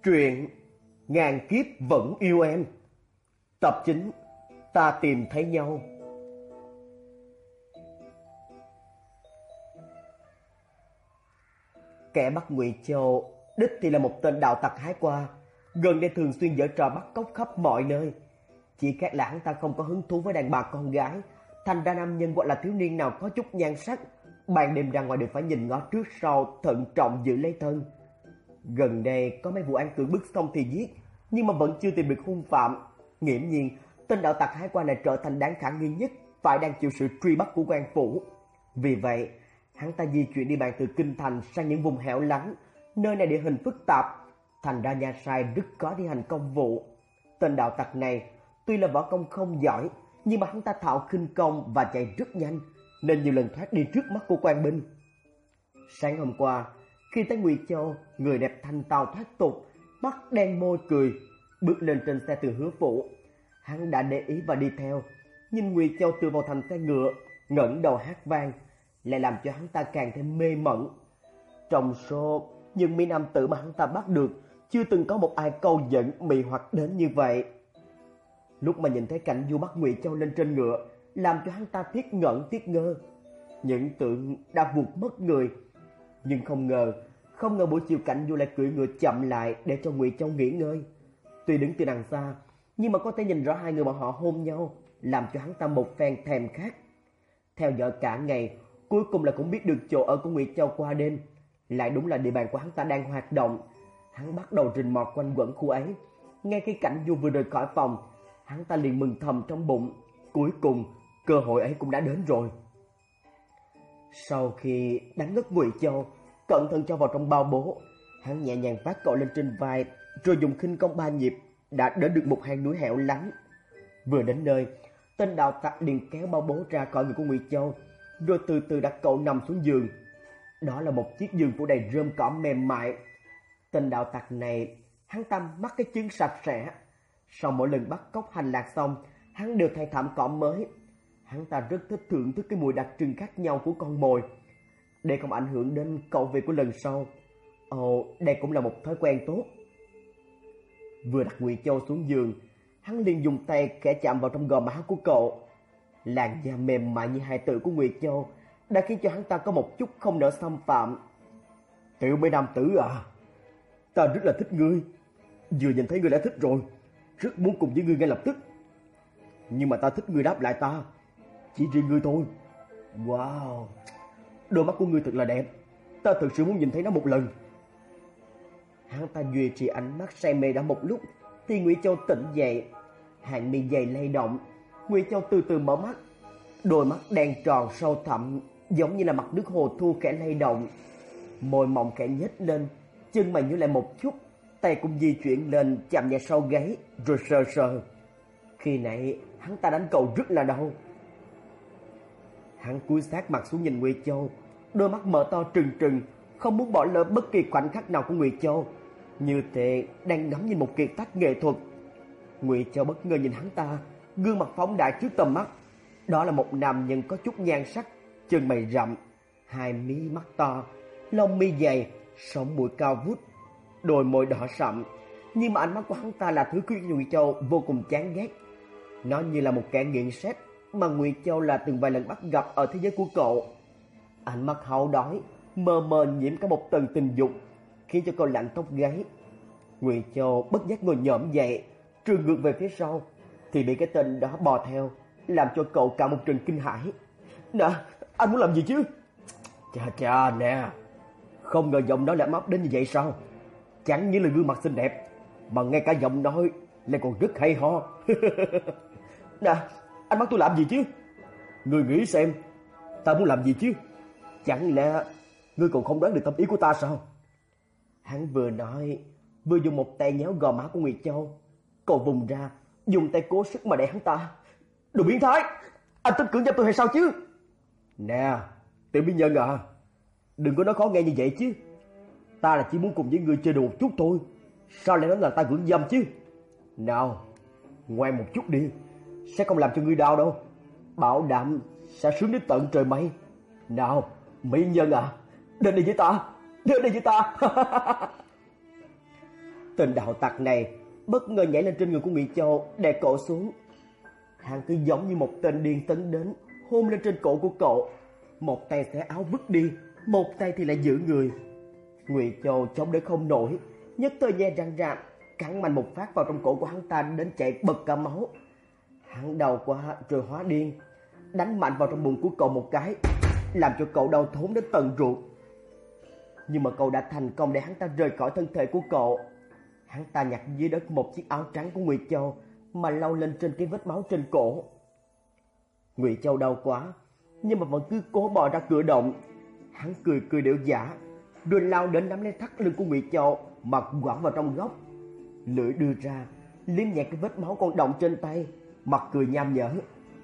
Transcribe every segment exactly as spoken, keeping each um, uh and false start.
Truyện Ngàn kiếp vẫn yêu em. Tập chín. Ta tìm thấy nhau. Kẻ bắt Ngụy Châu đích thì là một tên đạo tặc hái qua, gần đây thường xuyên giở trò bắt cóc khắp mọi nơi. Chỉ khác là hắn ta không có hứng thú với đàn bà con gái, thành ra nam nhân hoặc là thiếu niên nào có chút nhan sắc, ban đêm ra ngoài đều phải nhìn ngó trước sau, thận trọng giữ lấy thân. Gần đây có mấy vụ án cưỡng bức xong thì giết, nhưng mà vẫn chưa tìm được hung phạm. Nghiễm nhiên, tên đạo tặc hái qua này trở thành đáng khả nghi nhất, phải đang chịu sự truy bắt của quan phủ. Vì vậy, hắn ta di chuyển đi bàn từ kinh thành sang những vùng hẻo lánh, nơi này địa hình phức tạp, thành ra nhà sai rất khó thi hành công vụ. Tên đạo tặc này tuy là võ công không giỏi, nhưng mà hắn ta thạo khinh công và chạy rất nhanh, nên nhiều lần thoát đi trước mắt của quan binh. Sáng hôm qua, khi tới Ngụy Châu, người đẹp thanh tao thoát tục, mắt đen môi cười, bước lên trên xe từ Hứa phủ. Hắn đã để ý và đi theo, nhìn Ngụy Châu tựa vào thành xe ngựa, ngẩng đầu hát vang, lại làm cho hắn ta càng thêm mê mẩn. Trong số những mỹ nam tử mà hắn ta bắt được, chưa từng có một ai câu dẫn mị hoặc đến như vậy. Lúc mà nhìn thấy cảnh du bắt Ngụy Châu lên trên ngựa, làm cho hắn ta thiết ngẩn thiết ngơ, những tưởng đã vụt mất người. Nhưng không ngờ, không ngờ buổi chiều cảnh du lại cưỡi ngựa chậm lại để cho Ngụy Châu nghỉ ngơi. Tuy đứng từ đằng xa, nhưng mà có thể nhìn rõ hai người bọn họ hôn nhau, làm cho hắn ta một phen thèm khát. Theo dõi cả ngày, cuối cùng là cũng biết được chỗ ở của Ngụy Châu qua đêm. Lại đúng là địa bàn của hắn ta đang hoạt động. Hắn bắt đầu rình mò quanh quẩn khu ấy. Ngay khi cảnh du vừa rời khỏi phòng, hắn ta liền mừng thầm trong bụng. Cuối cùng, cơ hội ấy cũng đã đến rồi. Sau khi đánh ngất Ngụy Châu, cẩn thận cho vào trong bao bố, hắn nhẹ nhàng vác cậu lên trên vai, rồi dùng khinh công ba nhịp đã đến được một hang núi hẻo lánh. Vừa đến nơi, tên đạo tặc liền kéo bao bố ra khỏi người của Ngụy Châu, rồi từ từ đặt cậu nằm xuống giường. Đó là một chiếc giường phủ đầy rơm cỏ mềm mại. Tên đạo tặc này, hắn ta mắc cái chứng sạch sẽ. Sau mỗi lần bắt cóc hành lạc xong, hắn đều thay thảm cỏ mới. Hắn ta rất thích thưởng thức cái mùi đặc trưng khác nhau của con mồi, để không ảnh hưởng đến khẩu vị của lần sau. Ồ, đây cũng là một thói quen tốt. Vừa đặt Ngụy Châu xuống giường, hắn liền dùng tay khẽ chạm vào trong gò má của cậu. Làn da mềm mại như hài tử của Ngụy Châu đã khiến cho hắn ta có một chút không nỡ xâm phạm. Tiểu mấy nam tử à, ta rất là thích ngươi. Vừa nhìn thấy ngươi đã thích rồi, rất muốn cùng với ngươi ngay lập tức. Nhưng mà ta thích ngươi đáp lại ta, chỉ riêng ngươi thôi. Wow, đôi mắt của ngươi thật là đẹp, ta thực sự muốn nhìn thấy nó một lần. Hắn ta duy trì ánh mắt say mê đã một lúc, thì Ngụy Châu tỉnh dậy, hàng mi dày lay động. Ngụy Châu từ từ mở mắt, đôi mắt đen tròn sâu thẳm, giống như là mặt nước hồ thu khẽ lay động. Môi mỏng khẽ nhếch lên, chân mày nhíu lại một chút, tay cũng di chuyển lên chạm nhẹ sau gáy, rồi sờ sờ. Khi nãy hắn ta đánh cậu rất là đau. Hắn cúi sát mặt xuống nhìn Ngụy Châu, đôi mắt mở to trừng trừng, không muốn bỏ lỡ bất kỳ khoảnh khắc nào của Ngụy Châu, như thể đang ngắm nhìn một kiệt tác nghệ thuật. Ngụy Châu bất ngờ nhìn hắn ta, gương mặt phóng đại trước tầm mắt. Đó là một nam nhân có chút nhan sắc, chân mày rậm, hai mí mắt to, lông mi dày, sống mũi cao vút, đôi môi đỏ sậm. Nhưng mà ánh mắt của hắn ta là thứ khiến Ngụy Châu vô cùng chán ghét. Nó như là một kẻ nghiện sex mà Ngụy Châu là từng vài lần bắt gặp ở thế giới của cậu. Ánh mắt háo đói, mờ mờ nhiễm cả một tầng tình dục, khiến cho cậu lạnh tóc gáy. Ngụy Châu bất giác ngồi nhổm dậy, trườn ngược về phía sau, thì bị cái tên đó bò theo, làm cho cậu cả một trận kinh hãi. Nè, anh muốn làm gì chứ? Chà chà nè, không ngờ giọng nói lại ấm áp đến như vậy sao? Chẳng những là gương mặt xinh đẹp, mà ngay cả giọng nói lại còn rất hay ho. Nè, anh bắt tôi làm gì chứ? Ngươi nghĩ xem, ta muốn làm gì chứ? Chẳng lẽ ngươi còn không đoán được tâm ý của ta sao? Hắn vừa nói, vừa dùng một tay nhéo gò má của Ngụy Châu. Cậu vùng ra, dùng tay cố sức mà đẩy hắn ta. Đồ biến thái, anh tính cưỡng gian tôi hay sao chứ? Nè, tiểu mỹ nhân à, đừng có nói khó nghe như vậy chứ. Ta là chỉ muốn cùng với ngươi chơi đùa một chút thôi, sao lại nói là ta cưỡng dâm chứ? Nào, ngoan một chút đi, sẽ không làm cho ngươi đau đâu, bảo đảm sẽ sướng đến tận trời mây. Nào, mỹ nhân à, đến đây với ta, đến đây với ta. Tên đạo tặc này bất ngờ nhảy lên trên người của Ngụy Châu, đè cậu xuống. Hắn cứ giống như một tên điên tấn đến, hôn lên trên cổ của cậu, một tay xé áo vứt đi, một tay thì lại giữ người. Ngụy Châu chống đỡ không nổi, nhất thời nhe răng ra, cắn mạnh một phát vào trong cổ của hắn ta đến chảy bật cả máu. Hắn đau quá rồi hóa điên, đánh mạnh vào trong bụng của cậu một cái, làm cho cậu đau thốn đến tận ruột. Nhưng mà cậu đã thành công để hắn ta rời khỏi thân thể của cậu. Hắn ta nhặt dưới đất một chiếc áo trắng của Ngụy Châu mà lau lên trên cái vết máu trên cổ. Ngụy Châu đau quá, nhưng mà vẫn cứ cố bò ra cửa động. Hắn cười cười điệu giả, rồi lao đến nắm lấy thắt lưng của Ngụy Châu mà quẳng vào trong góc. Lưỡi đưa ra, liếm nhẹ cái vết máu còn đọng trên tay, mặt cười nham nhở.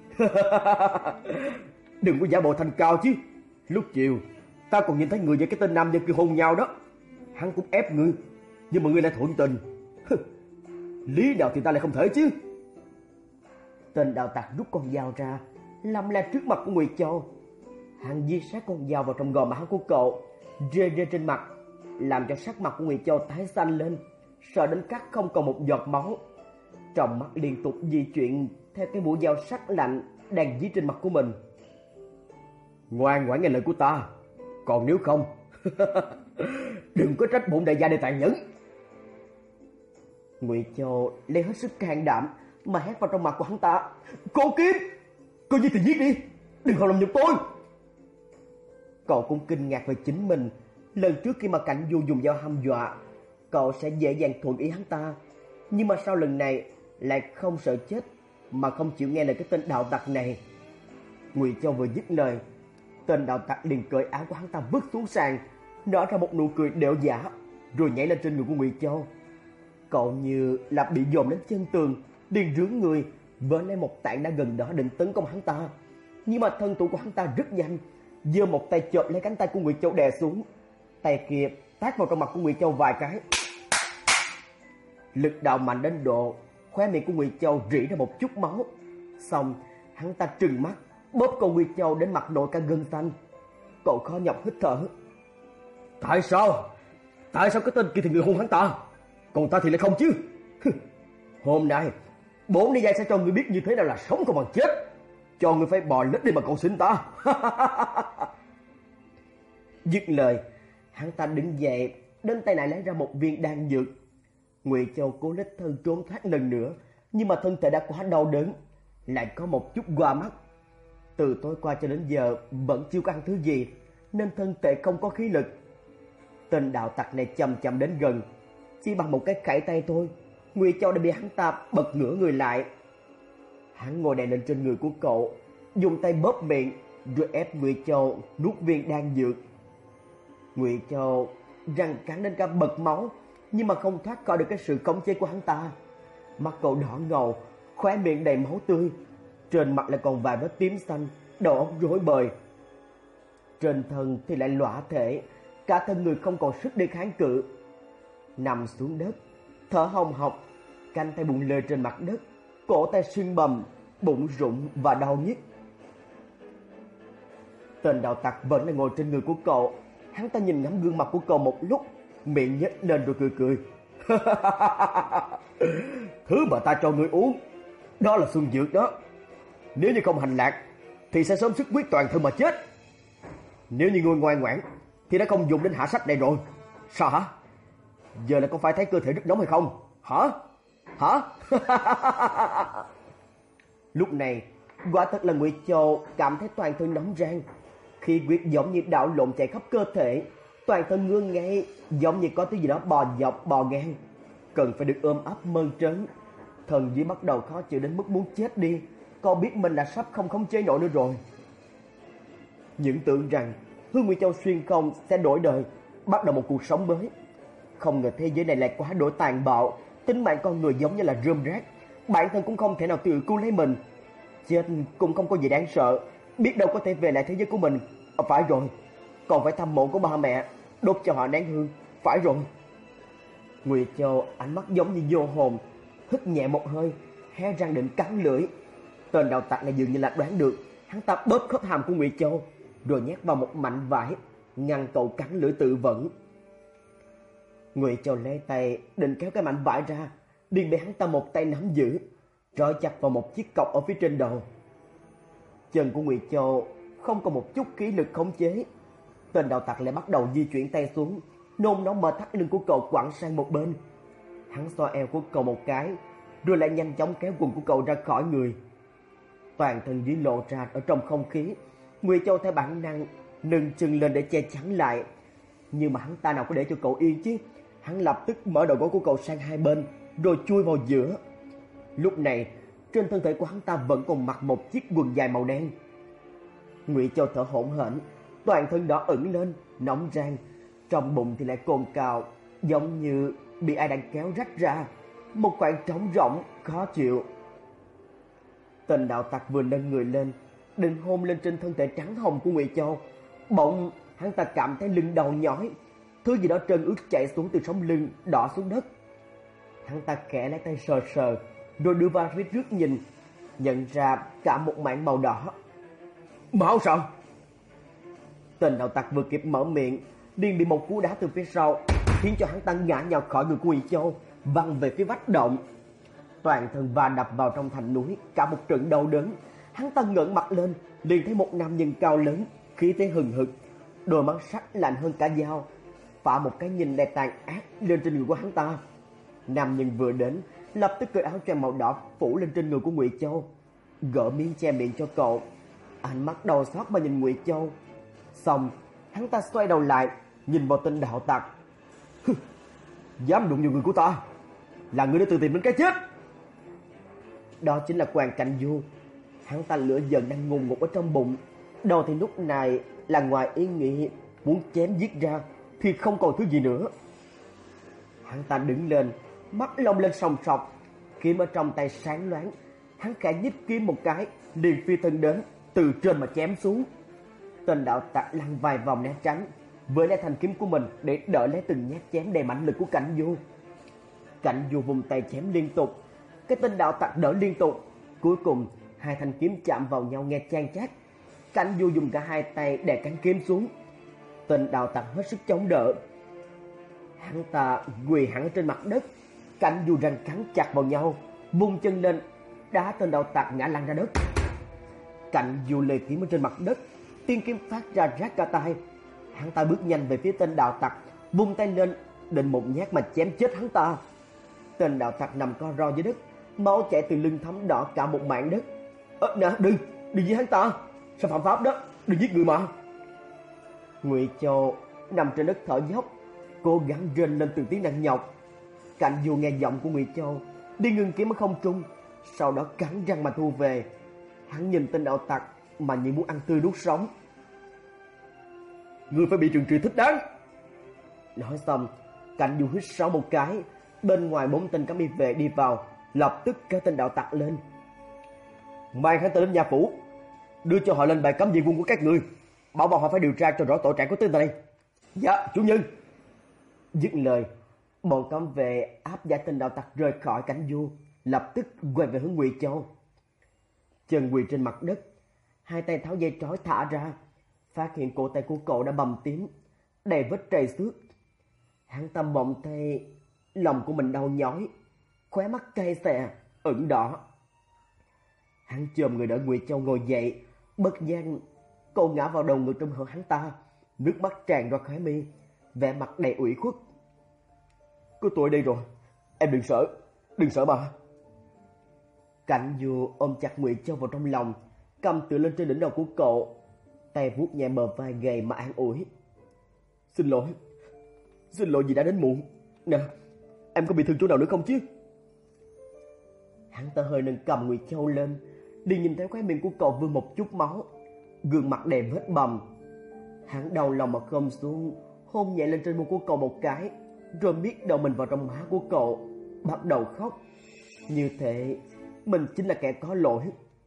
Đừng có giả bộ thành cao chứ. Lúc chiều ta còn nhìn thấy người và cái tên nam nhân kia hôn nhau đó. Hắn cũng ép ngươi, nhưng mà ngươi lại thuận tình. Lý nào thì ta lại không thể chứ. Tên đạo tặc rút con dao ra, lăm le trước mặt của Ngụy Châu. Hắn di sát con dao vào trong gò má của cậu, rê rê trên mặt, làm cho sắc mặt của Ngụy Châu tái xanh lên, sợ đến cắt không còn một giọt máu. Trong mắt liên tục di chuyển theo cái mũi dao sắc lạnh đang dí trên mặt của mình. Ngoan ngoãn nghe lời của ta, còn nếu không đừng có trách bổn đại gia để tàn nhẫn. Ngụy Châu lấy hết sức can đảm mà hét vào trong mặt của hắn ta. Cô Kim, cô giết thì giết đi, đừng hòng làm nhục tôi. Cậu cũng kinh ngạc về chính mình. Lần trước khi mà Cảnh Du dùng dao hăm dọa, cậu sẽ dễ dàng thuận ý hắn ta, nhưng mà sau lần này lại không sợ chết mà không chịu nghe lời cái tên đạo tặc này. Ngụy Châu vừa dứt lời, tên đạo tặc liền cởi áo của hắn ta vứt xuống sàn, nở ra một nụ cười đểu giả, rồi nhảy lên trên người của Ngụy Châu. Cậu như là bị dồn đến chân tường, liền rướn người vớ lấy một tảng đá gần đó định tấn công hắn ta. Nhưng mà thân thủ của hắn ta rất nhanh, giơ một tay chộp lấy cánh tay của Ngụy Châu đè xuống, tay kia tát vào trong mặt của Ngụy Châu vài cái. Lực đạo mạnh đến độ khóe miệng của Ngụy Châu rỉ ra một chút máu. Xong hắn ta trừng mắt bóp con Ngụy Châu đến mặt nổi cả gân xanh. Cậu khó nhọc hít thở. Tại sao? Tại sao cái tên kia thì người hôn hắn ta, còn ta thì lại không chứ? Hôm nay bốn đi dây sẽ cho người biết như thế nào là sống không bằng chết, cho người phải bò lết đi mà cầu xin ta. Dứt lời, hắn ta đứng dậy, đến tay này lấy ra một viên đan dược. Ngụy Châu cố lết thân trốn thoát lần nữa, nhưng mà thân thể đã quá đau đớn, lại có một chút qua mắt. Từ tối qua cho đến giờ vẫn chưa có ăn thứ gì, nên thân thể không có khí lực. Tên đạo tặc này chậm chậm đến gần, chỉ bằng một cái khải tay thôi, Ngụy Châu đã bị hắn ta bật ngửa người lại. Hắn ngồi đè lên trên người của cậu, dùng tay bóp miệng, rồi ép Ngụy Châu nuốt viên đan dược. Ngụy Châu răng cắn đến cả bật máu, nhưng mà không thoát khỏi được cái sự khống chế của hắn ta. Mắt cậu đỏ ngầu, khóe miệng đầy máu tươi, trên mặt lại còn vài vết tím xanh, đầu óc rối bời. Trên thân thì lại lõa thể, cả thân người không còn sức để kháng cự. Nằm xuống đất, thở hồng hộc, cánh tay bụng lê trên mặt đất, cổ tay sưng bầm, bụng rụng và đau nhức. Tên đạo tặc vẫn là ngồi trên người của cậu. Hắn ta nhìn ngắm gương mặt của cậu một lúc, miệng nhếch lên rồi cười cười. Thứ mà ta cho ngươi uống, đó là xuân dược đó. Nếu như không hành lạc thì sẽ sớm sức quyết toàn thân mà chết. Nếu như ngươi ngoan ngoãn thì đã không dùng đến hạ sách này rồi. Sao hả? Giờ là có phải thấy cơ thể rất nóng hay không? Hả? Hả? Lúc này, quả thật là Ngụy Châu cảm thấy toàn thân nóng rang, khí huyết giống như đảo lộn chạy khắp cơ thể, toàn thân ngươn ngay, giống như có thứ gì đó bò dọc bò ngang, cần phải được ôm ấp mơn trớn. Thần dưới bắt đầu khó chịu đến mức muốn chết đi, cậu biết mình là sắp không khống chế nổi nữa rồi. Những tưởng rằng Hương Ngụy Châu xuyên không sẽ đổi đời, bắt đầu một cuộc sống mới. Không ngờ thế giới này lại quá đổi tàn bạo, tính mạng con người giống như là rơm rác, bản thân cũng không thể nào tự cứu lấy mình. Chết cũng không có gì đáng sợ, biết đâu có thể về lại thế giới của mình. À, phải rồi, còn phải thăm mộ của ba mẹ, đốt cho họ nén hương. Phải rồi. Ngụy Châu ánh mắt giống như vô hồn, hít nhẹ một hơi, hé răng định cắn lưỡi. Tên đạo tặc này dường như là đoán được, hắn ta bóp khớp hàm của Ngụy Châu, rồi nhét vào một mảnh vải, ngăn cậu cắn lưỡi tự vẫn. Ngụy Châu lấy tay định kéo cái mảnh vải ra, liền bị hắn ta một tay nắm giữ, trói chặt vào một chiếc cọc ở phía trên đầu. Chân của Ngụy Châu không có một chút khí lực khống chế, tên đạo tặc lại bắt đầu di chuyển tay xuống, nôn nóng mở thắt lưng của cậu quẳng sang một bên. Hắn xoa eo của cậu một cái, rồi lại nhanh chóng kéo quần của cậu ra khỏi người. Toàn thân dưới lộ ra ở trong không khí, Ngụy Châu theo bản năng nâng chân lên để che chắn lại, nhưng mà hắn ta nào có để cho cậu yên chứ. Hắn lập tức mở đầu gối của cậu sang hai bên, rồi chui vào giữa. Lúc này trên thân thể của hắn ta vẫn còn mặc một chiếc quần dài màu đen. Ngụy Châu thở hổn hển, toàn thân đỏ ửng lên, nóng rang, trong bụng thì lại cồn cào, giống như bị ai đang kéo rách ra, một khoảng trống rỗng khó chịu. Tên đạo tặc vừa nâng người lên, định hôn lên trên thân thể trắng hồng của Ngụy Châu, bỗng hắn ta cảm thấy lưng đầu nhói, thứ gì đó trơn ướt chảy xuống từ sống lưng đỏ xuống đất. Hắn ta khẽ lấy tay sờ sờ, rồi đưa vào phía trước nhìn, nhận ra cả một mảng màu đỏ. Máu sao? Tên đạo tặc vừa kịp mở miệng, liền bị một cú đá từ phía sau khiến cho hắn ta ngã nhào khỏi người của Ngụy Châu, văng về phía vách động. Toàn thân va đập vào trong thành núi, cả một trận đau đớn. Hắn ta ngẩng mặt lên, liền thấy một nam nhân cao lớn, khí thế hừng hực, đôi mắt sắc lạnh hơn cả dao, phả một cái nhìn đầy tàn ác lên trên người của hắn ta. Nam nhân vừa đến, lập tức cởi áo choàng màu đỏ phủ lên trên người của Ngụy Châu, gỡ miếng che miệng cho cậu. Ánh mắt đau xót mà nhìn Ngụy Châu. Xong, hắn ta xoay đầu lại, nhìn vào tên đạo tặc. Dám đụng vào người của ta, là người đã tự tìm đến cái chết. Đó chính là Quan Cảnh Du. Hắn ta lửa giận đang ngùn ngụt ở trong bụng, đầu thì lúc này là ngoài ý nghĩ muốn chém giết ra thì không còn thứ gì nữa. Hắn ta đứng lên, mắt long lên sòng sọc, kiếm ở trong tay sáng loáng. Hắn khẽ nhích kiếm một cái, liền phi thân đến, từ trên mà chém xuống. Tên đạo tặc lăn vài vòng né tránh, với lấy thanh kiếm của mình để đỡ lấy từng nhát chém đầy mãnh lực của Cảnh Du. Cảnh Du vùng tay chém liên tục, cái tên đạo tặc đỡ liên tục. Cuối cùng hai thanh kiếm chạm vào nhau nghe chan chát. Cảnh Du dùng cả hai tay đè cán kiếm xuống. Tên đạo tặc hết sức chống đỡ. Hắn ta quỳ hẳn trên mặt đất, Cảnh Du răng cắn chặt vào nhau, vung chân lên đá tên đạo tặc ngã lăn ra đất. Cảnh Du lê kiếm ở trên mặt đất, tiên kiếm phát ra rát cả tay. Hắn ta bước nhanh về phía tên đạo tặc, vung tay lên định một nhát mà chém chết hắn ta. Tên đạo tặc nằm co ro dưới đất, máu chảy từ lưng thấm đỏ cả một mảng đất. Ơ nè, đừng, đừng giết hắn ta, sao phạm pháp đó, đừng giết người mà. Ngụy Châu nằm trên đất thở dốc, cố gắng rên lên từng tiếng nặng nhọc. Cảnh Du nghe giọng của Ngụy Châu, đi ngưng kiếm ở không trung, sau đó cắn răng mà thu về. Hắn nhìn tên đạo tặc mà như muốn ăn tươi nuốt sống. Ngươi phải bị trừng trị thích đáng. Nói xong, Cảnh Du hít sâu một cái. Bên ngoài bốn tên cấm y vệ đi vào, lập tức kéo tên đạo tặc lên. Mang hắn ta đến nhà phủ, đưa cho họ lên bài cấm diện quân của các ngươi, bảo bọn họ phải điều tra cho rõ tội trạng của tên này. Dạ, chủ nhân. Dứt lời, bọn cấm vệ áp giải tên đạo tặc rời khỏi Cảnh Du, lập tức quay về hướng Ngụy Châu. Chân quỳ trên mặt đất, hai tay tháo dây trói thả ra, phát hiện cổ tay của cậu đã bầm tím, đầy vết trầy xước. Hắn ta mộng thấy lòng của mình đau nhói, khóe mắt cay xè, ửng đỏ. Hắn chồm người đỡ Ngụy Châu ngồi dậy, bất giác cậu ngã vào đầu người trong hở hắn ta, nước mắt tràn ra khóe mi, vẻ mặt đầy ủy khuất. Có tôi đây rồi, em đừng sợ, đừng sợ mà. Cảnh Du ôm chặt Ngụy Châu vào trong lòng, cầm tựa lên trên đỉnh đầu của cậu, tay vuốt nhẹ bờ vai gầy mà an ủi. Xin lỗi, xin lỗi vì đã đến muộn. Nè, em có bị thương chỗ nào nữa không chứ? Hắn ta hơi nâng cầm Ngụy Châu lên, đi nhìn thấy khóe miệng của cậu vương một chút máu, gương mặt đầy vết bầm. Hắn đau lòng mà khom xuống, hôn nhẹ lên trên môi của cậu một cái, rồi miết đầu mình vào trong má của cậu, bắt đầu khóc. Như thế mình chính là kẻ có lỗi.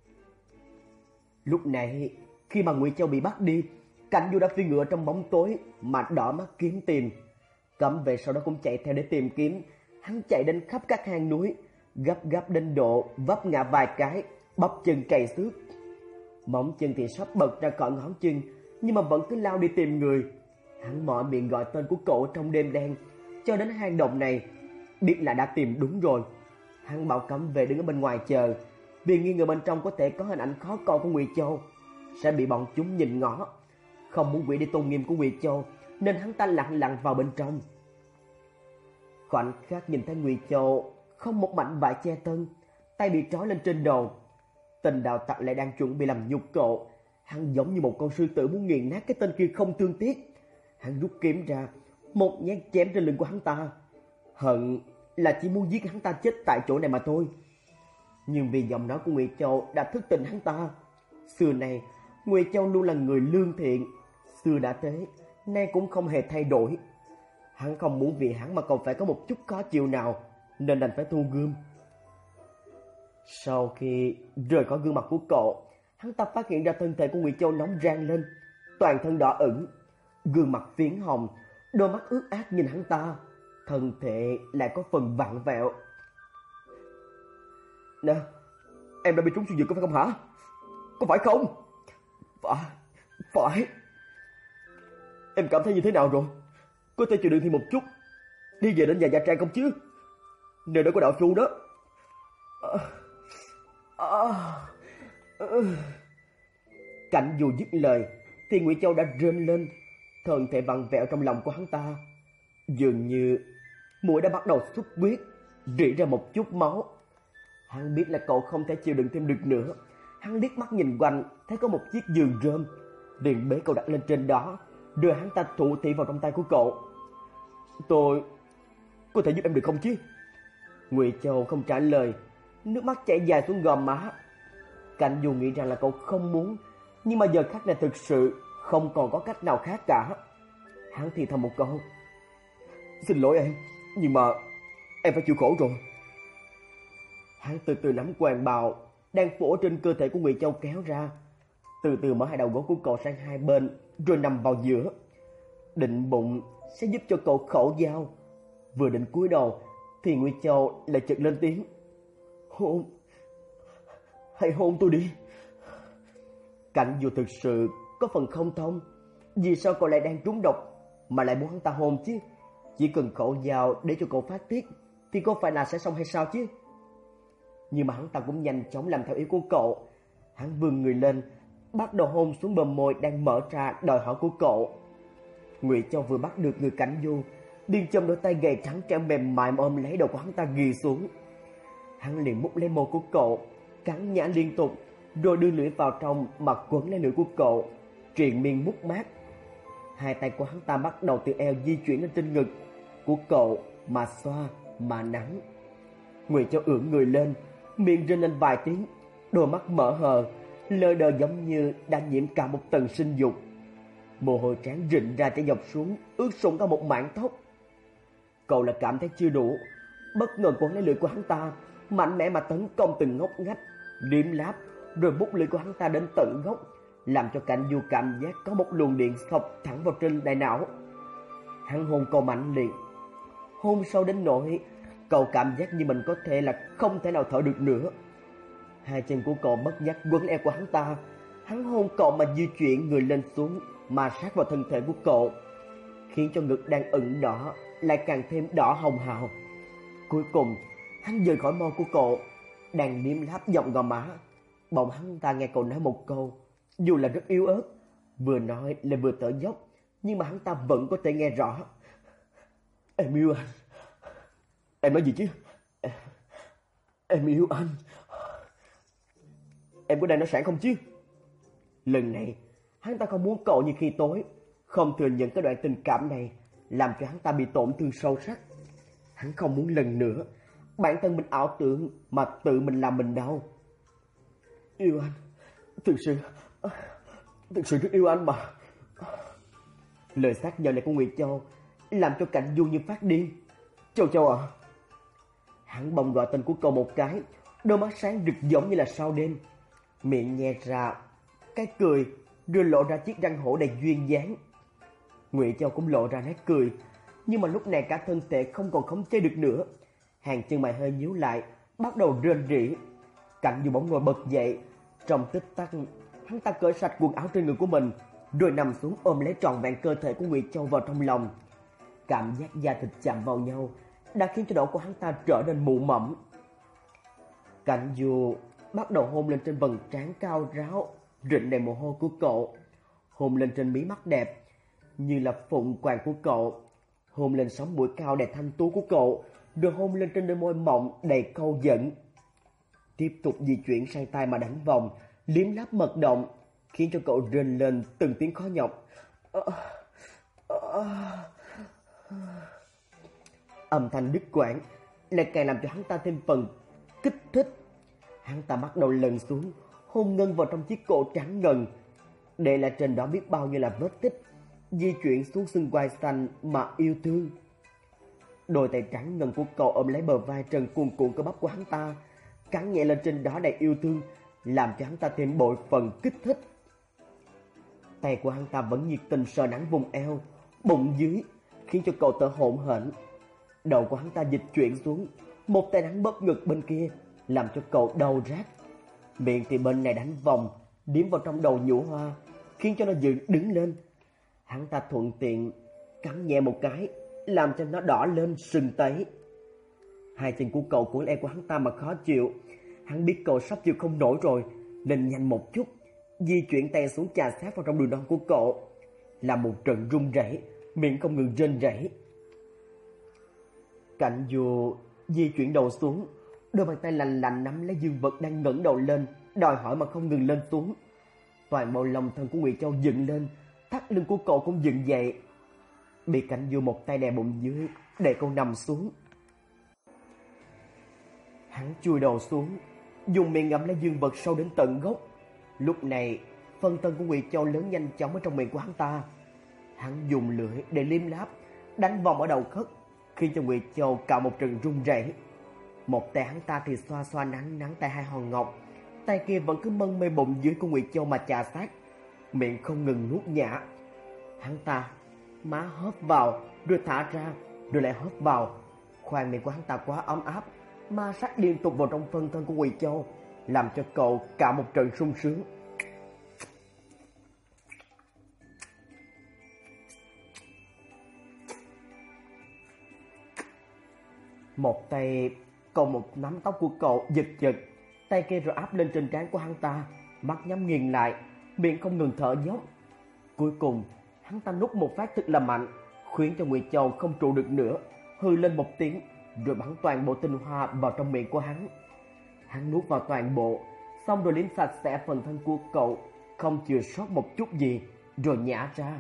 Lúc này, khi mà Ngụy Châu bị bắt đi, Cảnh Du đã phi ngựa trong bóng tối mà đỏ mắt kiếm tìm. Cấm vệ sau đó cũng chạy theo để tìm kiếm. Hắn chạy đến khắp các hang núi, gấp gáp đến độ vấp ngã vài cái, bắp chân trầy xước. Móng chân thì sắp bật ra khỏi ngón chân, nhưng mà vẫn cứ lao đi tìm người. Hắn mỏi miệng gọi tên của cậu trong đêm đen, cho đến hang động này, biết là đã tìm đúng rồi. Hắn bảo cấm vệ đứng ở bên ngoài chờ, vì nghi ngờ bên trong có thể có hình ảnh khó coi của Ngụy Châu, sẽ bị bọn chúng nhìn ngó. Không muốn hủy đi tôn nghiêm của Ngụy Châu, nên hắn ta lặng lặng vào bên trong. Khoảnh khắc nhìn thấy Ngụy Châu không một mảnh vải che thân, tay bị trói lên trên đầu. Tình đạo tặc lại đang chuẩn bị làm nhục cậu. Hắn giống như một con sư tử muốn nghiền nát cái tên kia không thương tiếc. Hắn rút kiếm ra, một nhát chém trên lưng của hắn ta. Hận là chỉ muốn giết hắn ta chết tại chỗ này mà thôi. Nhưng vì giọng nói của Ngụy Châu đã thức tỉnh hắn ta. Xưa này, Ngụy Châu luôn là người lương thiện. Xưa đã thế, nay cũng không hề thay đổi. Hắn không muốn vì hắn mà còn phải có một chút khó chịu nào, nên đành phải thu gươm. Sau khi rời khỏi gương mặt của cậu, hắn ta phát hiện ra thân thể của Ngụy Châu nóng rang lên, toàn thân đỏ ửng, gương mặt phiến hồng, đôi mắt ướt át nhìn hắn ta, thân thể lại có phần vặn vẹo. Nè, em đã bị trúng xuyên dược có phải không hả? Có phải không? Phải, phải. Em cảm thấy như thế nào rồi? Có thể chịu đựng thêm một chút, đi về đến nhà Gia Trang không chứ? Nơi đó có đạo phu đó. À, à, à. Cảnh dù dứt lời thì Ngụy Châu đã rên lên, thân thể vặn vẹo trong lòng của hắn ta. Dường như mũi đã bắt đầu xuất huyết, rỉ ra một chút máu. Hắn biết là cậu không thể chịu đựng thêm được nữa. Hắn liếc mắt nhìn quanh, thấy có một chiếc giường rơm, liền bế cậu đặt lên trên đó, đưa hắn ta thủ thị vào trong tay của cậu. Tôi có thể giúp em được không chứ? Ngụy Châu không trả lời, nước mắt chảy dài xuống gò má. Cảnh dù nghĩ rằng là cậu không muốn, nhưng mà giờ khắc này thực sự không còn có cách nào khác cả. Hắn thì thầm một câu: Xin lỗi em, nhưng mà em phải chịu khổ rồi. Hắn từ từ nắm quàng bào đang phủ trên cơ thể của Ngụy Châu kéo ra, từ từ mở hai đầu gối của cậu sang hai bên, rồi nằm vào giữa, định bụng sẽ giúp cho cậu khẩu dao. Vừa định cúi đầu thì Ngụy Châu lại chợt lên tiếng: Hôn, hãy hôn tôi đi. Cảnh dù thực sự có phần không thông, vì sao cậu lại đang trúng độc mà lại muốn hắn ta hôn chứ? Chỉ cần khẩu dao để cho cậu phát tiết thì có phải là sẽ xong hay sao chứ? Nhưng mà hắn ta cũng nhanh chóng làm theo ý của cậu. Hắn vươn người lên, bắt đầu hôn xuống bờ môi đang mở ra đòi hỏi của cậu. Ngụy Châu vừa bắt được người Cảnh Du, điên châm đôi tay gầy trắng trẻo mềm mại mà ôm lấy đầu của hắn ta ghì xuống. Hắn liền mút lấy môi của cậu, cắn nhả liên tục, rồi đưa lưỡi vào trong mà quấn lấy lưỡi của cậu, triền miên mút mát. Hai tay của hắn ta bắt đầu từ eo di chuyển lên trên ngực của cậu mà xoa mà nắn. Ngụy Châu ưỡn người lên, miệng rên lên vài tiếng, đôi mắt mở hờ, lờ đờ giống như đã nhiễm cả một tầng sinh dục. Mồ hôi trán rịn ra chảy dọc xuống, ướt sũng cả một mảng tóc. Cậu là cảm thấy chưa đủ, bất ngờ quấn lấy lưỡi của hắn ta, mạnh mẽ mà tấn công từng ngóc ngách, liếm láp, rồi bút lưỡi của hắn ta đến tận gốc, làm cho Cảnh Du cảm giác có một luồng điện xộc thẳng vào trên đại não. Hắn hôn cậu mạnh liệt, hôn sâu đến nỗi cậu cảm giác như mình có thể là không thể nào thở được nữa. Hai chân của cậu bất giác quấn eo của hắn ta. Hắn hôn cậu mà di chuyển người lên xuống, mà sát vào thân thể của cậu, khiến cho ngực đang ửng đỏ lại càng thêm đỏ hồng hào. Cuối cùng hắn rời khỏi môi của cậu, đang liếm láp giọng gò má. Bỗng hắn ta nghe cậu nói một câu, dù là rất yếu ớt, vừa nói lại vừa thở dốc, nhưng mà hắn ta vẫn có thể nghe rõ. Em yêu anh. Em nói gì chứ? Em yêu anh. Em có đang nói sảng không chứ? Lần này hắn ta không muốn cậu như khi tối, không thừa nhận cái đoạn tình cảm này, làm cho hắn ta bị tổn thương sâu sắc. Hắn không muốn lần nữa bản thân mình ảo tưởng mà tự mình làm mình đau. Yêu anh, thực sự, thực sự rất yêu anh mà. Lời xác nhận này của Ngụy Châu làm cho Cảnh Du như phát điên. Châu Châu à. Hắn bỗng gọi tên của cậu một cái, đôi mắt sáng rực giống như là sao đêm, miệng nhe ra cái cười, rồi lộ ra chiếc răng hổ đầy duyên dáng. Ngụy Châu cũng lộ ra nét cười, nhưng mà lúc này cả thân thể không còn khống chế được nữa, hàng chân mày hơi nhíu lại, bắt đầu rên rỉ. Cảnh Du bỗng ngồi bật dậy, trong tích tắc hắn ta cởi sạch quần áo trên người của mình, rồi nằm xuống ôm lấy trọn vẹn cơ thể của Ngụy Châu vào trong lòng. Cảm giác da thịt chạm vào nhau đã khiến cho đầu của hắn ta trở nên mụ mẫm. Cảnh Du bắt đầu hôn lên trên vầng trán cao ráo, rịn đầy mồ hôi của cậu, hôn lên trên mí mắt đẹp như là phụng quàng của cậu, hôn lên sống mũi cao đầy thanh tú của cậu, rồi hôn lên trên đôi môi mọng đầy câu dẫn. Tiếp tục di chuyển sang tay mà đánh vòng, liếm láp mật động, khiến cho cậu rên lên từng tiếng khó nhọc. Âm thanh đứt quãng lại càng làm cho hắn ta thêm phần kích thích. Hắn ta bắt đầu lần xuống, hôn ngân vào trong chiếc cổ trắng ngần, để lại trên đó biết bao nhiêu là vết tích, di chuyển xuống xương quai xanh mà yêu thương. Đôi tay trắng ngần của cậu ôm lấy bờ vai trần cuồn cuộn cơ bắp của hắn ta, cắn nhẹ lên trên đó đầy yêu thương, làm cho hắn ta thêm bội phần kích thích. Tay của hắn ta vẫn nhiệt tình sờ nắn vùng eo, bụng dưới, khiến cho cậu thở hổn hển. Đầu của hắn ta dịch chuyển xuống, một tay nắn bóp ngực bên kia, làm cho cậu đau rát. Miệng thì bên này đánh vòng, điếm vào trong đầu nhũ hoa, khiến cho nó dựng đứng lên. Hắn ta thuận tiện cắn nhẹ một cái, làm cho nó đỏ lên sưng tấy. Hai chân của cậu cuốn eo của hắn ta mà khó chịu. Hắn biết cậu sắp chịu không nổi rồi, nên nhanh một chút, di chuyển tay xuống chà sát vào trong đường non của cậu, làm một trận run rẩy, miệng không ngừng rên rẩy. Cảnh Du di chuyển đầu xuống, đôi bàn tay lạnh lạnh nắm lấy dương vật đang ngẩng đầu lên, đòi hỏi mà không ngừng lên xuống. Toàn bộ lòng thân của Ngụy Châu dựng lên, thắt lưng của cậu cũng dựng dậy. Bị Cảnh Du một tay đè bụng dưới, để cậu nằm xuống. Hắn chui đầu xuống, dùng miệng ngậm lấy dương vật sâu đến tận gốc. Lúc này, phân thân của Ngụy Châu lớn nhanh chóng ở trong miệng của hắn ta. Hắn dùng lưỡi để liếm láp, đánh vòng ở đầu khất, khiến cho Ngụy Châu cạo một trận run rẩy. Một tay hắn ta thì xoa xoa nắng nắng tay hai hòn ngọc, tay kia vẫn cứ mân mê bụng dưới của Ngụy Châu mà chà sát, miệng không ngừng nuốt nhả. Hắn ta má hớp vào rồi thả ra, rồi lại hớp vào. Khoang miệng của hắn ta quá ấm áp, ma sát liên tục vào trong phân thân của Ngụy Châu, làm cho cậu cạo một trận sung sướng. Một tay cậu một nắm tóc của cậu giật giật, tay kia rồi áp lên trên trán của hắn ta, mắt nhắm nghiền lại, miệng không ngừng thở dốc. Cuối cùng, hắn ta nút một phát thật là mạnh, khiến cho Ngụy Châu không trụ được nữa, hừ lên một tiếng, rồi bắn toàn bộ tinh hoa vào trong miệng của hắn. Hắn nuốt vào toàn bộ, xong rồi liếm sạch sẽ phần thân của cậu, không chừa sót một chút gì, rồi nhả ra.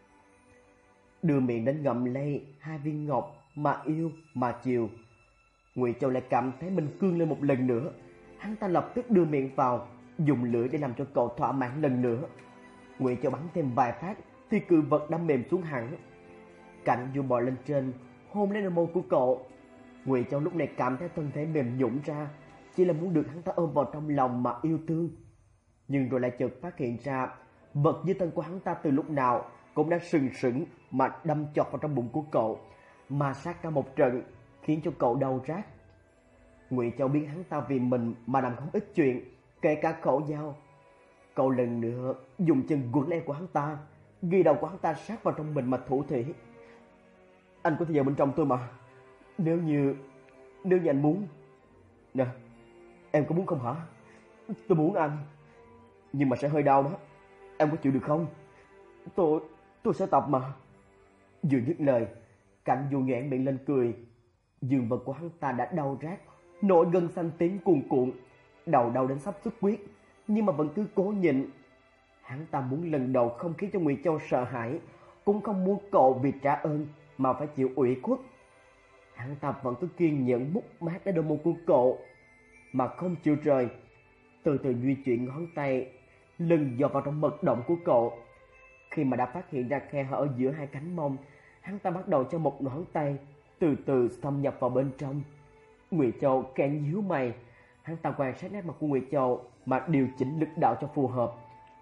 Đưa miệng đến ngậm lấy hai viên ngọc mà yêu mà chiều. Ngụy Châu lại cảm thấy mình cương lên một lần nữa. Hắn ta lập tức đưa miệng vào, dùng lưỡi để làm cho cậu thỏa mãn lần nữa. Ngụy Châu bắn thêm vài phát thì cự vật đã mềm xuống hẳn. Cảnh Du bò lên trên, hôn lên đôi môi của cậu. Ngụy Châu lúc này cảm thấy thân thể mềm nhũn ra, chỉ là muốn được hắn ta ôm vào trong lòng mà yêu thương. Nhưng rồi lại chợt phát hiện ra, vật dưới thân của hắn ta từ lúc nào cũng đã sừng sững mà đâm chọt vào trong bụng của cậu, mà sát cả một trận, khiến cho cậu đau rát. Ngụy Châu biết hắn ta vì mình mà làm không ít chuyện, kể cả khẩu dao. Cậu lần nữa dùng chân quấn eo của hắn ta, ghi đầu của hắn ta sát vào trong mình mà thủ thỉ. Anh có thể vào bên trong tôi mà, nếu như nếu như anh muốn. Nè, em có muốn không hả? Tôi muốn anh, nhưng mà sẽ hơi đau đó. Em có chịu được không? Tôi tôi sẽ tập mà. Vừa dứt lời, Cảnh Du nhoẻn miệng lên cười. Dương vật của hắn ta đã đau rát, nổi gân xanh tím cuồn cuộn, đầu đau đến sắp xuất huyết, nhưng mà vẫn cứ cố nhịn. Hắn ta muốn lần đầu không khiến cho Ngụy Châu sợ hãi, cũng không muốn cậu vì trả ơn mà phải chịu ủy khuất. Hắn ta vẫn cứ kiên nhẫn mút mát đến đôi môi của cậu mà không chịu rời, từ từ di chuyển ngón tay lần dò vào trong mật động của cậu. Khi mà đã phát hiện ra khe hở giữa hai cánh mông, hắn ta bắt đầu cho một ngón tay từ từ xâm nhập vào bên trong. Ngụy Châu khẽ nhíu mày, hắn ta quan sát nét mặt của Ngụy Châu mà điều chỉnh lực đạo cho phù hợp.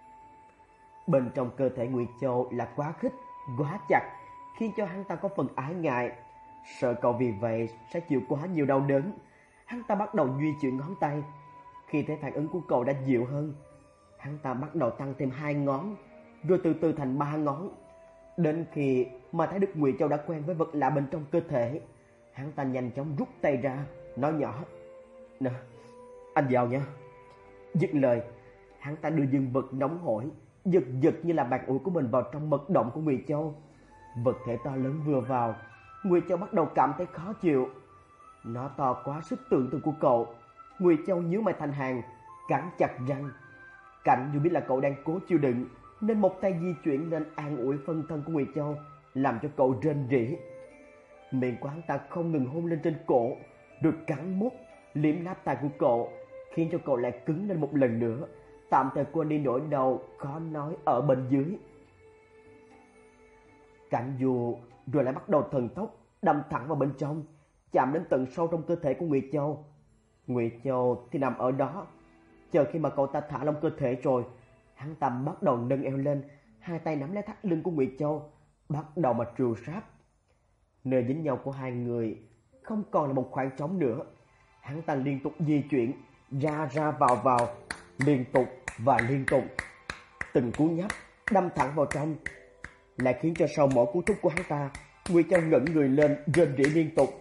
Bên trong cơ thể Ngụy Châu là quá khích, quá chặt, khiến cho hắn ta có phần ái ngại, sợ cậu vì vậy sẽ chịu quá nhiều đau đớn. Hắn ta bắt đầu di chuyển ngón tay. Khi thấy phản ứng của cậu đã dịu hơn, hắn ta bắt đầu tăng thêm hai ngón, rồi từ từ thành ba ngón. Đến khi mà thấy được Ngụy Châu đã quen với vật lạ bên trong cơ thể. Hắn ta nhanh chóng rút tay ra, nói nhỏ: "Nè, anh vào nha." Dứt lời, hắn ta đưa dương vật nóng hổi, giật giật như là bàn ủi của mình vào trong mật động của Ngụy Châu. Vật thể to lớn vừa vào, Ngụy Châu bắt đầu cảm thấy khó chịu. Nó to quá sức tưởng tượng của cậu. Ngụy Châu nhíu mày thành hàng, cắn chặt răng. Cảnh dù biết là cậu đang cố chịu đựng, nên một tay di chuyển lên an ủi phân thân của Ngụy Châu, làm cho cậu rên rỉ. Miệng của hắn ta không ngừng hôn lên trên cổ, rồi cắn mút, liếm láp tai của cậu, khiến cho cậu lại cứng lên một lần nữa, tạm thời quên đi nỗi đau khó nói ở bên dưới. Cảnh dù rồi lại bắt đầu thần tốc đâm thẳng vào bên trong, chạm đến tận sâu trong cơ thể của Ngụy Châu. Ngụy Châu thì nằm ở đó, chờ khi mà cậu ta thả lỏng cơ thể rồi, hắn ta bắt đầu nâng eo lên, hai tay nắm lấy thắt lưng của Ngụy Châu, bắt đầu mà trù sáp. Nơi dính nhau của hai người không còn là một khoảng trống nữa. Hắn ta liên tục di chuyển, ra ra vào vào, liên tục và liên tục. Từng cú nhấp đâm thẳng vào trong, lại khiến cho sau mỗi cú thúc của hắn ta, Ngụy Châu ngẩng người lên rên rỉ liên tục.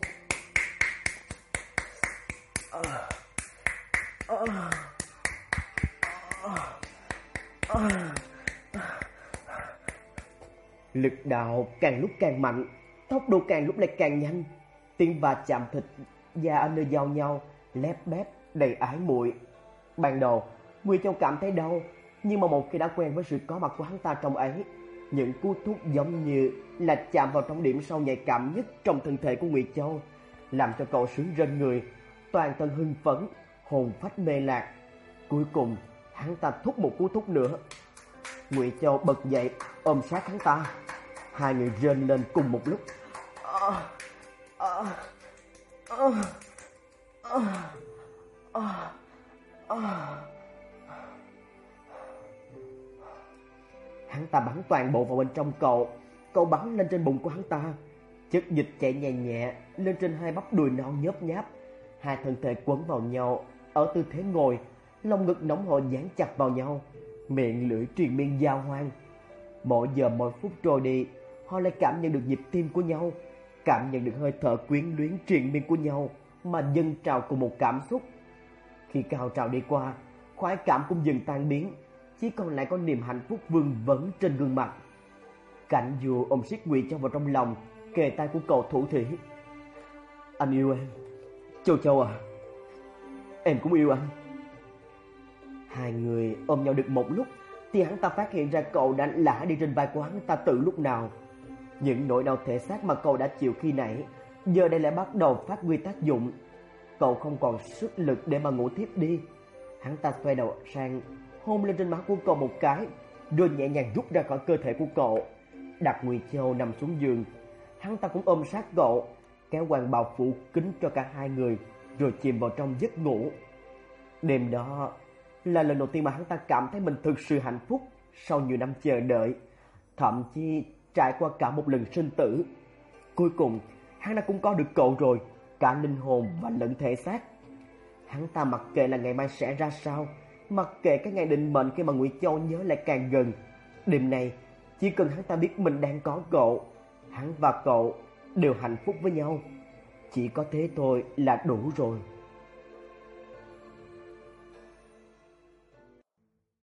Lực đạo càng lúc càng mạnh, tốc độ càng lúc lại càng nhanh. Tiếng va chạm thịt da ở nơi giao nhau lép bép đầy ái muội. Ban đầu Ngụy Châu cảm thấy đau, nhưng mà một khi đã quen với sự có mặt của hắn ta trong ấy, những cú thúc giống như là chạm vào trong điểm sâu nhạy cảm nhất trong thân thể của Ngụy Châu, làm cho cậu sướng rên người, toàn thân hưng phấn, hồn phách mê lạc. Cuối cùng hắn ta thúc một cú thúc nữa. Ngụy Châu bật dậy ôm sát hắn ta, hai người rên lên cùng một lúc. À, à, à, à, à, à. Hắn ta bắn toàn bộ vào bên trong cậu, cậu bắn lên trên bụng của hắn ta. Chất dịch chảy nhẹ nhẹ lên trên hai bắp đùi non nhớp nháp, hai thân thể quấn vào nhau ở tư thế ngồi, lồng ngực nóng hổi dán chặt vào nhau, miệng lưỡi triền miên giao hoan. Mỗi giờ mỗi phút trôi đi, họ lại cảm nhận được nhịp tim của nhau, cảm nhận được hơi thở quyến luyến triền miên của nhau mà dâng trào cùng một cảm xúc. Khi cao trào đi qua, khoái cảm cũng dần tan biến, chỉ còn lại có niềm hạnh phúc vương vấn trên gương mặt. Cảnh dù ôm siết Ngụy Châu vào trong lòng, kề tai của cậu thủ thỉ: "Anh yêu em, Châu Châu à, em cũng yêu anh." Hai người ôm nhau được một lúc thì hắn ta phát hiện ra cậu đã lả đi trên vai của hắn ta từ lúc nào. Những nỗi đau thể xác mà cậu đã chịu khi nãy giờ đây lại bắt đầu phát huy tác dụng. Cậu không còn sức lực để mà ngủ tiếp đi. Hắn ta xoay đầu sang, hôn lên trên má của cậu một cái, rồi nhẹ nhàng rút ra khỏi cơ thể của cậu, đặt Ngụy Châu nằm xuống giường. Hắn ta cũng ôm sát cậu, kéo quàng bào phủ kín cho cả hai người, rồi chìm vào trong giấc ngủ. Đêm đó là lần đầu tiên mà hắn ta cảm thấy mình thực sự hạnh phúc sau nhiều năm chờ đợi, thậm chí trải qua cả một lần sinh tử. Cuối cùng hắn đã cũng có được cậu rồi, cả linh hồn và lẫn thể xác. Hắn ta mặc kệ là ngày mai sẽ ra sao, mặc kệ cái ngày định mệnh khi mà Ngụy Châu nhớ lại càng gần. Đêm nay chỉ cần hắn ta biết mình đang có cậu, hắn và cậu đều hạnh phúc với nhau, chỉ có thế thôi là đủ rồi.